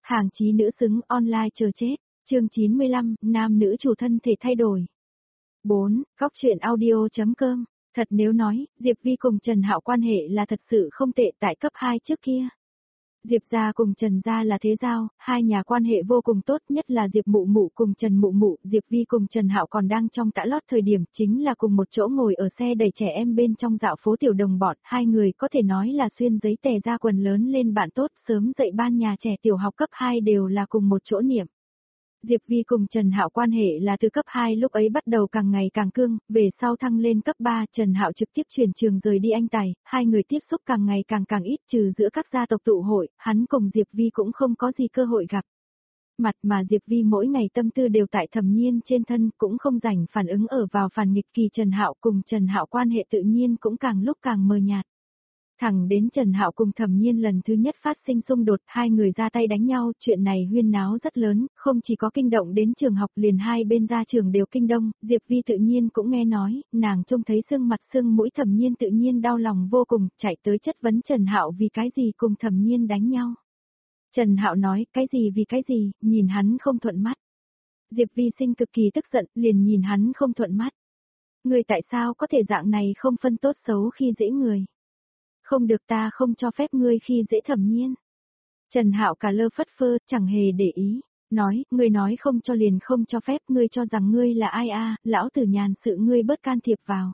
Hàng chí nữ xứng online chờ chết. Chương 95, nam nữ chủ thân thể thay đổi. 4. Góc truyện audio.com. Thật nếu nói, Diệp Vi cùng Trần Hạo quan hệ là thật sự không tệ tại cấp 2 trước kia. Diệp gia cùng Trần gia là thế giao, hai nhà quan hệ vô cùng tốt, nhất là Diệp Mụ Mụ cùng Trần Mụ Mụ, Diệp Vi cùng Trần Hạo còn đang trong tã lót thời điểm, chính là cùng một chỗ ngồi ở xe đẩy trẻ em bên trong dạo phố tiểu đồng bọn, hai người có thể nói là xuyên giấy tè ra quần lớn lên bạn tốt, sớm dậy ban nhà trẻ tiểu học cấp 2 đều là cùng một chỗ niệm. Diệp Vi cùng Trần Hạo quan hệ là từ cấp 2 lúc ấy bắt đầu càng ngày càng cương, về sau thăng lên cấp 3, Trần Hạo trực tiếp chuyển trường rời đi Anh Tài, hai người tiếp xúc càng ngày càng ít, trừ giữa các gia tộc tụ hội, hắn cùng Diệp Vi cũng không có gì cơ hội gặp mặt, mà Diệp Vi mỗi ngày tâm tư đều tại Thẩm Nhiên trên thân, cũng không rảnh phản ứng ở vào phản nghịch kỳ Trần Hạo, cùng Trần Hạo quan hệ tự nhiên cũng càng lúc càng mờ nhạt. Thẳng đến Trần Hạo cùng Thẩm Nhiên lần thứ nhất phát sinh xung đột, hai người ra tay đánh nhau, chuyện này huyên náo rất lớn, không chỉ có kinh động đến trường học, liền hai bên gia trường đều kinh đông, Diệp Vi tự nhiên cũng nghe nói, nàng trông thấy sưng mặt sưng mũi, Thẩm Nhiên tự nhiên đau lòng vô cùng, chạy tới chất vấn Trần Hạo vì cái gì cùng Thẩm Nhiên đánh nhau. Trần Hạo nói, cái gì vì cái gì, nhìn hắn không thuận mắt. Diệp Vi sinh cực kỳ tức giận, liền nhìn hắn không thuận mắt. Người tại sao có thể dạng này không phân tốt xấu khi dễ người? Không được, ta không cho phép ngươi khi dễ Thẩm Nhiên. Trần Hạo cả lơ phất phơ, chẳng hề để ý, nói, ngươi nói không cho liền không cho phép, ngươi cho rằng ngươi là ai a, lão tử nhàn sự ngươi bớt can thiệp vào.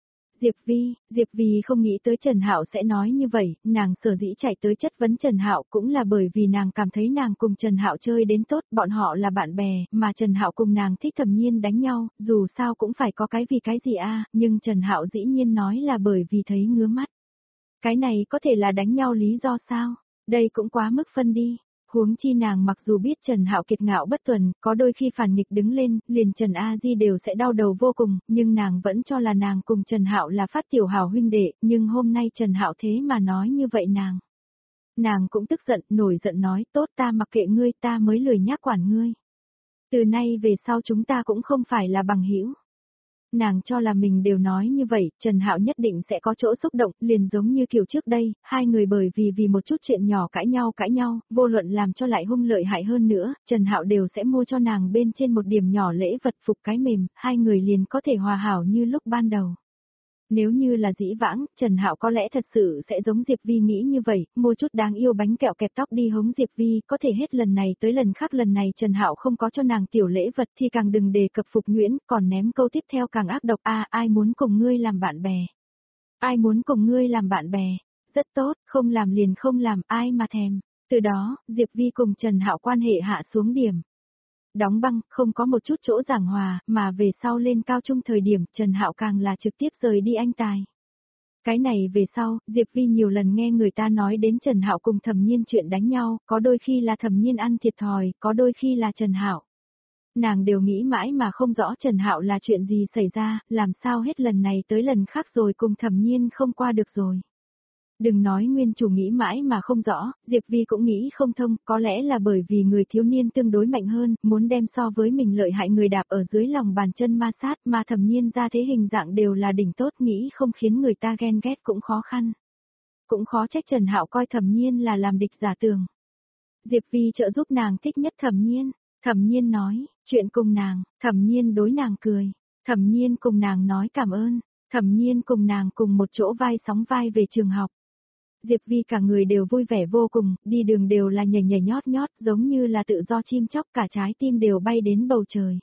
Diệp Vi không nghĩ tới Trần Hạo sẽ nói như vậy, nàng sở dĩ chạy tới chất vấn Trần Hạo cũng là bởi vì nàng cảm thấy nàng cùng Trần Hạo chơi đến tốt, bọn họ là bạn bè, mà Trần Hạo cùng nàng thích Thẩm Nhiên đánh nhau, dù sao cũng phải có cái vì cái gì a, nhưng Trần Hạo dĩ nhiên nói là bởi vì thấy ngứa mắt. Cái này có thể là đánh nhau lý do sao? Đây cũng quá mức phân đi. Huống chi nàng mặc dù biết Trần Hạo kiệt ngạo bất tuần, có đôi khi phản nghịch đứng lên, liền Trần A Di đều sẽ đau đầu vô cùng, nhưng nàng vẫn cho là nàng cùng Trần Hạo là phát tiểu hảo huynh đệ, nhưng hôm nay Trần Hạo thế mà nói như vậy nàng. Nàng cũng tức giận, nổi giận nói, tốt ta mặc kệ ngươi, ta mới lười nhác quản ngươi. Từ nay về sau chúng ta cũng không phải là bằng hữu. Nàng cho là mình đều nói như vậy, Trần Hạo nhất định sẽ có chỗ xúc động, liền giống như kiểu trước đây, hai người bởi vì một chút chuyện nhỏ cãi nhau, vô luận làm cho lại hung lợi hại hơn nữa, Trần Hạo đều sẽ mua cho nàng bên trên một điểm nhỏ lễ vật phục cái mềm, hai người liền có thể hòa hảo như lúc ban đầu. Nếu như là dĩ vãng, Trần Hạo có lẽ thật sự sẽ giống Diệp Vi nghĩ như vậy, mua chút đáng yêu bánh kẹo kẹp tóc đi hống Diệp Vi, có thể hết lần này tới lần khác lần này Trần Hạo không có cho nàng tiểu lễ vật thì càng đừng đề cập phục nhuyễn, còn ném câu tiếp theo càng ác độc, ai muốn cùng ngươi làm bạn bè? Ai muốn cùng ngươi làm bạn bè? Rất tốt, không làm liền không làm, ai mà thèm. Từ đó, Diệp Vi cùng Trần Hạo quan hệ hạ xuống điểm. Đóng băng, không có một chút chỗ giảng hòa, mà về sau lên cao trung thời điểm, Trần Hạo càng là trực tiếp rời đi Anh Tài. Cái này về sau, Diệp Vi nhiều lần nghe người ta nói đến Trần Hạo cùng Thẩm Nhiên chuyện đánh nhau, có đôi khi là Thẩm Nhiên ăn thiệt thòi, có đôi khi là Trần Hạo. Nàng đều nghĩ mãi mà không rõ Trần Hạo là chuyện gì xảy ra, làm sao hết lần này tới lần khác rồi cùng Thẩm Nhiên không qua được rồi. Đừng nói nguyên chủ nghĩ mãi mà không rõ, Diệp Vi cũng nghĩ không thông, có lẽ là bởi vì người thiếu niên tương đối mạnh hơn, muốn đem so với mình lợi hại người đạp ở dưới lòng bàn chân ma sát, mà Thẩm Nhiên ra thế hình dạng đều là đỉnh tốt, nghĩ không khiến người ta ghen ghét cũng khó khăn. Cũng khó trách Trần Hạo coi Thẩm Nhiên là làm địch giả tường. Diệp Vi trợ giúp nàng thích nhất Thẩm Nhiên nói, chuyện cùng nàng, Thẩm Nhiên đối nàng cười, Thẩm Nhiên cùng nàng nói cảm ơn, Thẩm Nhiên cùng nàng cùng một chỗ vai sóng vai về trường học. Diệp Vi cả người đều vui vẻ vô cùng, đi đường đều là nhảy nhảy nhót nhót, giống như là tự do chim chóc, cả trái tim đều bay đến bầu trời.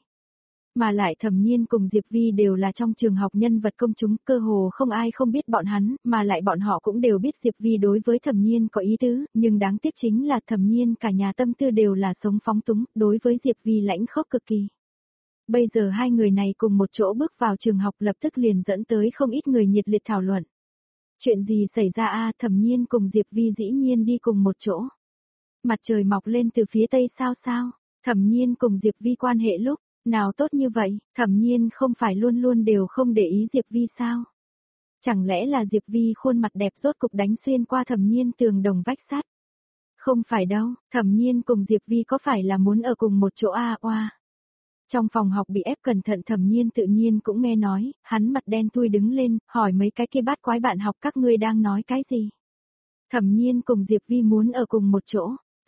Mà lại Thẩm Nhiên cùng Diệp Vi đều là trong trường học nhân vật công chúng, cơ hồ không ai không biết bọn hắn, mà lại bọn họ cũng đều biết Diệp Vi đối với Thẩm Nhiên có ý tứ, nhưng đáng tiếc chính là Thẩm Nhiên cả nhà tâm tư đều là sống phóng túng, đối với Diệp Vi lãnh khốc cực kỳ. Bây giờ hai người này cùng một chỗ bước vào trường học lập tức liền dẫn tới không ít người nhiệt liệt thảo luận. Chuyện gì xảy ra Thẩm Nhiên cùng Diệp Vi dĩ nhiên đi cùng một chỗ. Mặt trời mọc lên từ phía tây sao, Thẩm Nhiên cùng Diệp Vi quan hệ lúc nào tốt như vậy, Thẩm Nhiên không phải luôn luôn đều không để ý Diệp Vi sao? Chẳng lẽ là Diệp Vi khuôn mặt đẹp rốt cục đánh xuyên qua Thẩm Nhiên tường đồng vách sắt? Không phải đâu, Thẩm Nhiên cùng Diệp Vi có phải là muốn ở cùng một chỗ oa? Trong phòng học bị ép cẩn thận Thẩm Nhiên tự nhiên cũng nghe nói, hắn mặt đen thui đứng lên, hỏi mấy cái kia bát quái bạn học các ngươi đang nói cái gì. Thẩm Nhiên cùng Diệp Vi muốn ở cùng một chỗ,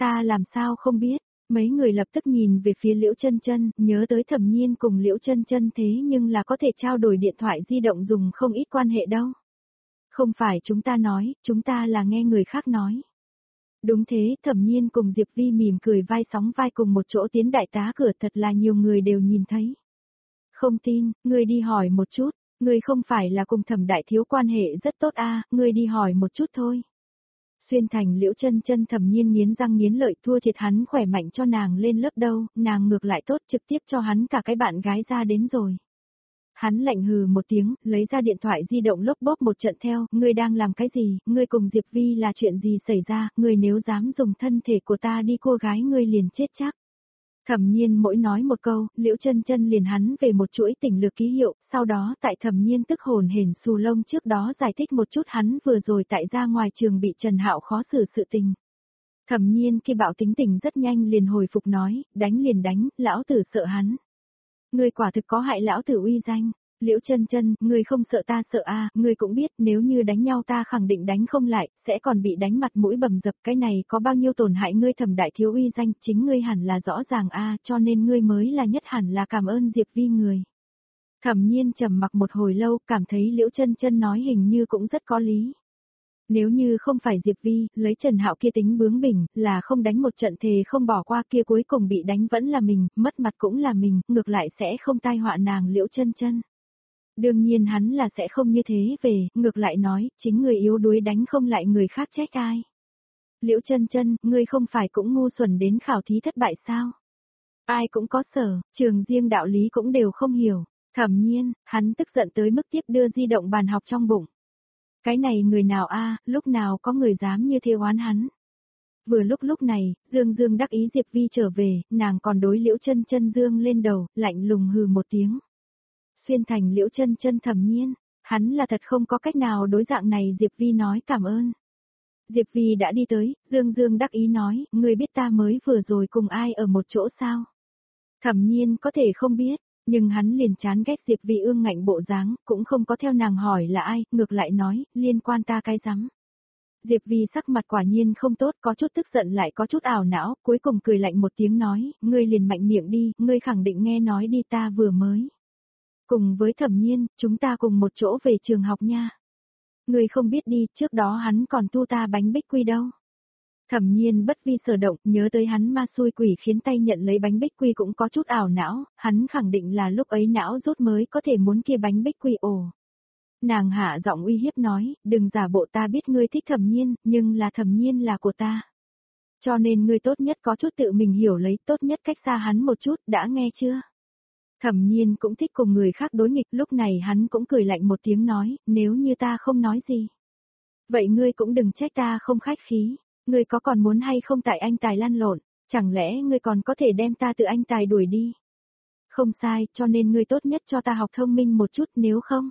Ta làm sao không biết? Mấy người lập tức nhìn về phía Liễu Chân Chân, nhớ tới Thẩm Nhiên cùng Liễu Chân Chân thế nhưng là có thể trao đổi điện thoại di động dùng không ít quan hệ đâu. Không phải chúng ta nói, chúng ta là nghe người khác nói. Đúng thế, Thẩm Nhiên cùng Diệp Vi mỉm cười vai sóng vai cùng một chỗ tiến đại tá cửa, thật là nhiều người đều nhìn thấy. Không tin, ngươi đi hỏi một chút, ngươi không phải là cùng Thẩm đại thiếu quan hệ rất tốt à, ngươi đi hỏi một chút thôi. Xuyên Thành Liễu Chân Chân Thẩm Nhiên nghiến răng nghiến lợi, thua thiệt hắn khỏe mạnh cho nàng lên lớp đâu, nàng ngược lại tốt trực tiếp cho hắn cả cái bạn gái ra đến rồi. Hắn lạnh hừ một tiếng, lấy ra điện thoại di động lốp bốp một trận theo, ngươi đang làm cái gì, ngươi cùng Diệp Vi là chuyện gì xảy ra, ngươi nếu dám dùng thân thể của ta đi cô gái ngươi liền chết chắc. Thẩm Nhiên mỗi nói một câu, Liễu Chân Chân liền hắn về một chuỗi tỉnh lược ký hiệu, sau đó tại Thẩm Nhiên tức hồn hển xù lông trước đó giải thích một chút hắn vừa rồi tại ra ngoài trường bị Trần Hạo khó xử sự tình. Thẩm Nhiên khi bạo tính tình rất nhanh liền hồi phục nói, đánh liền đánh, lão tử sợ hắn. Ngươi quả thực có hại lão tử uy danh. Liễu Chân Chân, ngươi không sợ ta sợ à, ngươi cũng biết nếu như đánh nhau ta khẳng định đánh không lại, sẽ còn bị đánh mặt mũi bầm dập, cái này có bao nhiêu tổn hại ngươi Thẩm đại thiếu uy danh, chính ngươi hẳn là rõ ràng à, cho nên ngươi mới là nhất hẳn là cảm ơn Diệp Vi người. Thẩm Nhiên trầm mặc một hồi lâu, cảm thấy Liễu Chân Chân nói hình như cũng rất có lý. Nếu như không phải Diệp Vi, lấy Trần Hạo kia tính bướng bỉnh, là không đánh một trận thề không bỏ qua kia cuối cùng bị đánh vẫn là mình, mất mặt cũng là mình, ngược lại sẽ không tai họa nàng Liễu Chân Chân. Đương nhiên hắn là sẽ không như thế về, ngược lại nói, chính người yếu đuối đánh không lại người khác trách ai. Liễu Chân Chân, ngươi không phải cũng ngu xuẩn đến khảo thí thất bại sao? Ai cũng có sở, trường riêng đạo lý cũng đều không hiểu. Thẩm Nhiên, hắn tức giận tới mức tiếp đưa di động bàn học trong bụng. Cái này người nào a, lúc nào có người dám như thế oán hắn. Vừa lúc này, Dương đắc ý Diệp Vi trở về, nàng còn đối Liễu Chân Chân dương lên đầu, lạnh lùng hừ một tiếng. Xuyên Thành Liễu Chân Chân Thẩm Nhiên, hắn là thật không có cách nào đối dạng này Diệp Vi nói cảm ơn. Diệp Vi đã đi tới, Dương đắc ý nói, ngươi biết ta mới vừa rồi cùng ai ở một chỗ sao? Thẩm Nhiên có thể không biết, nhưng hắn liền chán ghét Diệp Vi ương ngạnh bộ dáng, cũng không có theo nàng hỏi là ai, ngược lại nói, liên quan ta cái rắm. Diệp Vi sắc mặt quả nhiên không tốt, có chút tức giận lại có chút ảo não, cuối cùng cười lạnh một tiếng nói, ngươi liền mạnh miệng đi, ngươi khẳng định nghe nói đi ta vừa mới. Cùng với Thẩm Nhiên, chúng ta cùng một chỗ về trường học nha. Ngươi không biết đi, trước đó hắn còn tu ta bánh bích quy đâu. Thẩm Nhiên bất vi sở động, nhớ tới hắn ma xui quỷ khiến tay nhận lấy bánh bích quy cũng có chút ảo não, hắn khẳng định là lúc ấy não rút mới có thể muốn kia bánh bích quy ồ. Nàng hạ giọng uy hiếp nói, đừng giả bộ ta biết ngươi thích Thẩm Nhiên, nhưng là Thẩm Nhiên là của ta. Cho nên ngươi tốt nhất có chút tự mình hiểu lấy, tốt nhất cách xa hắn một chút, đã nghe chưa? Thẩm Nhiên cũng thích cùng người khác đối nghịch, lúc này hắn cũng cười lạnh một tiếng nói, nếu như ta không nói gì. Vậy ngươi cũng đừng trách ta không khách khí, ngươi có còn muốn hay không tại anh tài lăn lộn, chẳng lẽ ngươi còn có thể đem ta từ anh tài đuổi đi. Không sai, cho nên ngươi tốt nhất cho ta học thông minh một chút nếu không.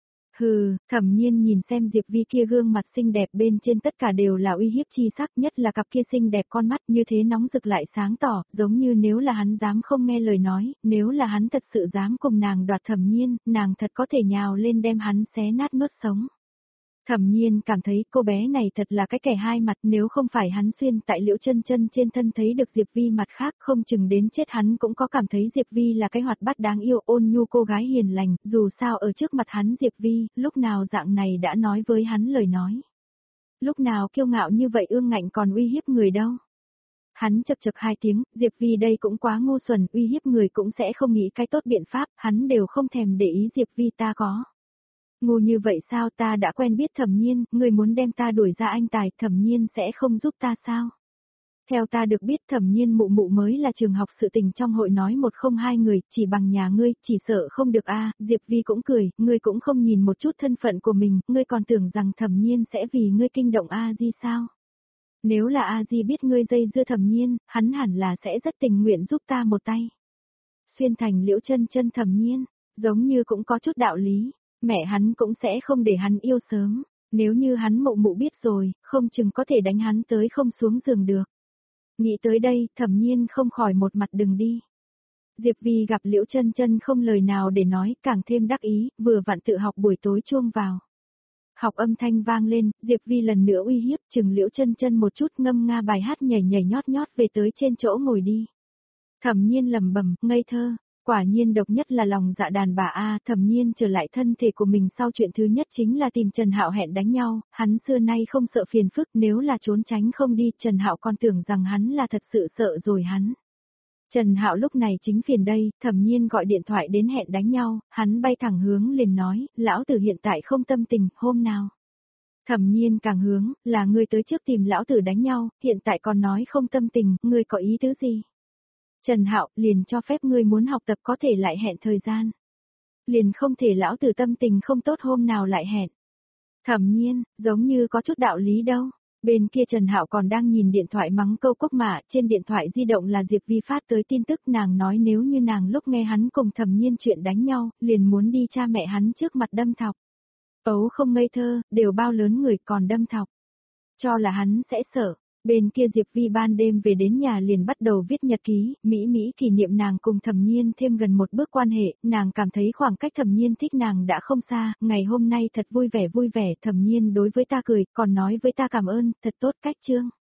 Hừ, Thẩm Nhiên nhìn xem Diệp Vi kia gương mặt xinh đẹp bên trên tất cả đều là uy hiếp chi sắc, nhất là cặp kia xinh đẹp con mắt như thế nóng rực lại sáng tỏ, giống như nếu là hắn dám không nghe lời nói, nếu là hắn thật sự dám cùng nàng đoạt Thẩm Nhiên, nàng thật có thể nhào lên đem hắn xé nát nuốt sống. Thẩm Nhiên cảm thấy cô bé này thật là cái kẻ hai mặt, nếu không phải hắn xuyên tại Liễu Chân Chân trên thân thấy được Diệp Vi mặt khác, không chừng đến chết hắn cũng có cảm thấy Diệp Vi là cái hoạt bát đáng yêu ôn nhu cô gái hiền lành, dù sao ở trước mặt hắn Diệp Vi, lúc nào dạng này đã nói với hắn lời nói. Lúc nào kiêu ngạo như vậy ương ngạnh còn uy hiếp người đâu. Hắn chập chập hai tiếng, Diệp Vi đây cũng quá ngu xuẩn, uy hiếp người cũng sẽ không nghĩ cái tốt biện pháp, hắn đều không thèm để ý Diệp Vi ta có. Ngu như vậy sao, ta đã quen biết Thẩm Nhiên, người muốn đem ta đuổi ra anh tài, Thẩm Nhiên sẽ không giúp ta sao? Theo ta được biết Thẩm Nhiên mụ mụ mới là trường học sự tình trong hội nói một không hai người, chỉ bằng nhà ngươi, chỉ sợ không được a. Diệp Vi cũng cười, ngươi cũng không nhìn một chút thân phận của mình, ngươi còn tưởng rằng Thẩm Nhiên sẽ vì ngươi kinh động A Di sao? Nếu là A Di biết ngươi dây dưa Thẩm Nhiên, hắn hẳn là sẽ rất tình nguyện giúp ta một tay. Xuyên Thành Liễu Chân Chân Thẩm Nhiên, giống như cũng có chút đạo lý. Mẹ hắn cũng sẽ không để hắn yêu sớm, nếu như hắn mụ mụ biết rồi, không chừng có thể đánh hắn tới không xuống giường được. Nghĩ tới đây, Thẩm Nhiên không khỏi một mặt đừng đi. Diệp Vi gặp Liễu Chân Chân không lời nào để nói, càng thêm đắc ý, vừa vặn tự học buổi tối chuông vào. Học âm thanh vang lên, Diệp Vi lần nữa uy hiếp, chừng Liễu Chân Chân một chút, ngâm nga bài hát nhảy nhảy nhót nhót về tới trên chỗ ngồi đi. Thẩm Nhiên lẩm bẩm, ngây thơ, quả nhiên độc nhất là lòng dạ đàn bà a. Thẩm Nhiên trở lại thân thể của mình sau chuyện thứ nhất chính là tìm Trần Hạo hẹn đánh nhau, hắn xưa nay không sợ phiền phức, nếu là trốn tránh không đi, Trần Hạo còn tưởng rằng hắn là thật sự sợ rồi hắn. Trần Hạo lúc này chính phiền đây, Thẩm Nhiên gọi điện thoại đến hẹn đánh nhau, hắn bay thẳng hướng liền nói, lão tử hiện tại không tâm tình, hôm nào. Thẩm Nhiên càng hướng, là ngươi tới trước tìm lão tử đánh nhau, hiện tại còn nói không tâm tình, ngươi có ý tứ gì? Trần Hạo, liền cho phép ngươi muốn học tập có thể lại hẹn thời gian. Liền không thể lão tử tâm tình không tốt hôm nào lại hẹn. Thẩm Nhiên, giống như có chút đạo lý đâu. Bên kia Trần Hạo còn đang nhìn điện thoại mắng câu Cốc Mạ, trên điện thoại di động là Diệp Vi phát tới tin tức, nàng nói nếu như nàng lúc nghe hắn cùng Thẩm Nhiên chuyện đánh nhau, liền muốn đi cha mẹ hắn trước mặt đâm thọc. Ấu không ngây thơ, đều bao lớn người còn đâm thọc. Cho là hắn sẽ sợ. Bên kia Diệp Vi ban đêm về đến nhà liền bắt đầu viết nhật ký, Mỹ kỷ niệm nàng cùng Thẩm Nhiên thêm gần một bước quan hệ, nàng cảm thấy khoảng cách Thẩm Nhiên thích nàng đã không xa, ngày hôm nay thật vui vẻ, Thẩm Nhiên đối với ta cười, còn nói với ta cảm ơn, thật tốt cách chương.